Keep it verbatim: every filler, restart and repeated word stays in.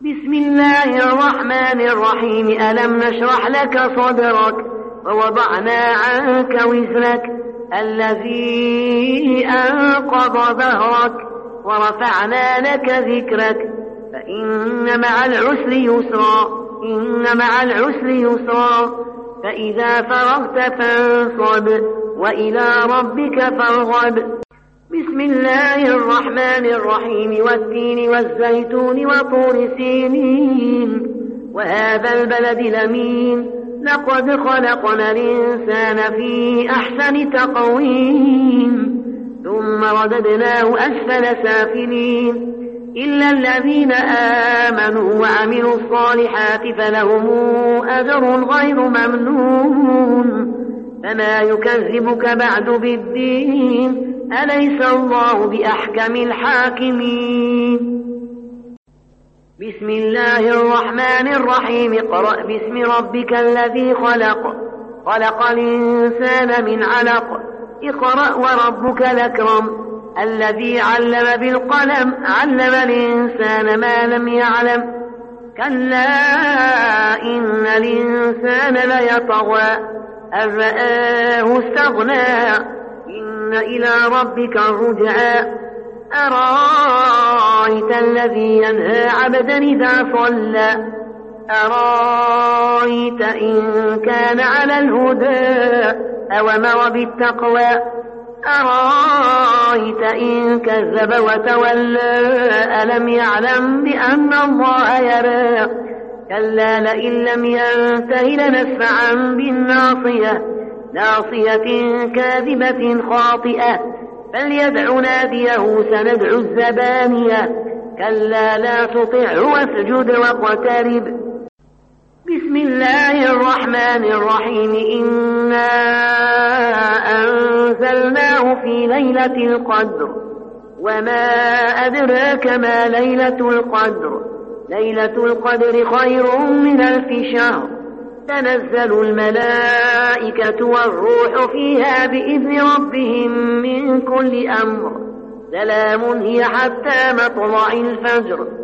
بسم الله الرحمن الرحيم. ألم نشرح لك صدرك ووضعنا عنك وزرك الذي أنقض ظهرك ورفعنا لك ذكرك فإن مع العسر يسرا إن مع العسر يسرا فإذا فرغت فانصب وإلى ربك فارغب. بسم الله الرحمن الرحيم. والتين والزيتون وطور سينين وهذا البلد الأمين لقد خلقنا الإنسان في أحسن تقويم ثم رددناه أسفل سافلين إلا الذين آمنوا وعملوا الصالحات فلهم أجر غير ممنون. فما يكذبك بعد بالدين أليس الله بأحكم الحاكمين. بسم الله الرحمن الرحيم. اقرأ باسم ربك الذي خلق خلق الإنسان من علق اقرأ وربك الأكرم الذي علم بالقلم علم الإنسان ما لم يعلم كلا إن الإنسان ليطغى أن رآه استغنى إن إلى ربك الرجعى أرأيت الذي ينهى عبدا إذا صلى أرأيت إن كان على الهدى أومر بالتقوى أرأيت إن كذب وتولى ألم يعلم بأن الله يرى كلا لئن لم ينته لنسفعا بالناصية ناصية كاذبة خاطئة فليدع ناديه سندع الزبانية كلا لا تطعه واسجد واقترب. بسم الله الرحمن الرحيم. إنا أنزلناه في ليلة القدر وما أدراك ما ليلة القدر ليلة القدر خير من ألف شهر تنزل الملائكة والروح فيها بإذن ربهم من كل أمر سلام هي حتى مطلع الفجر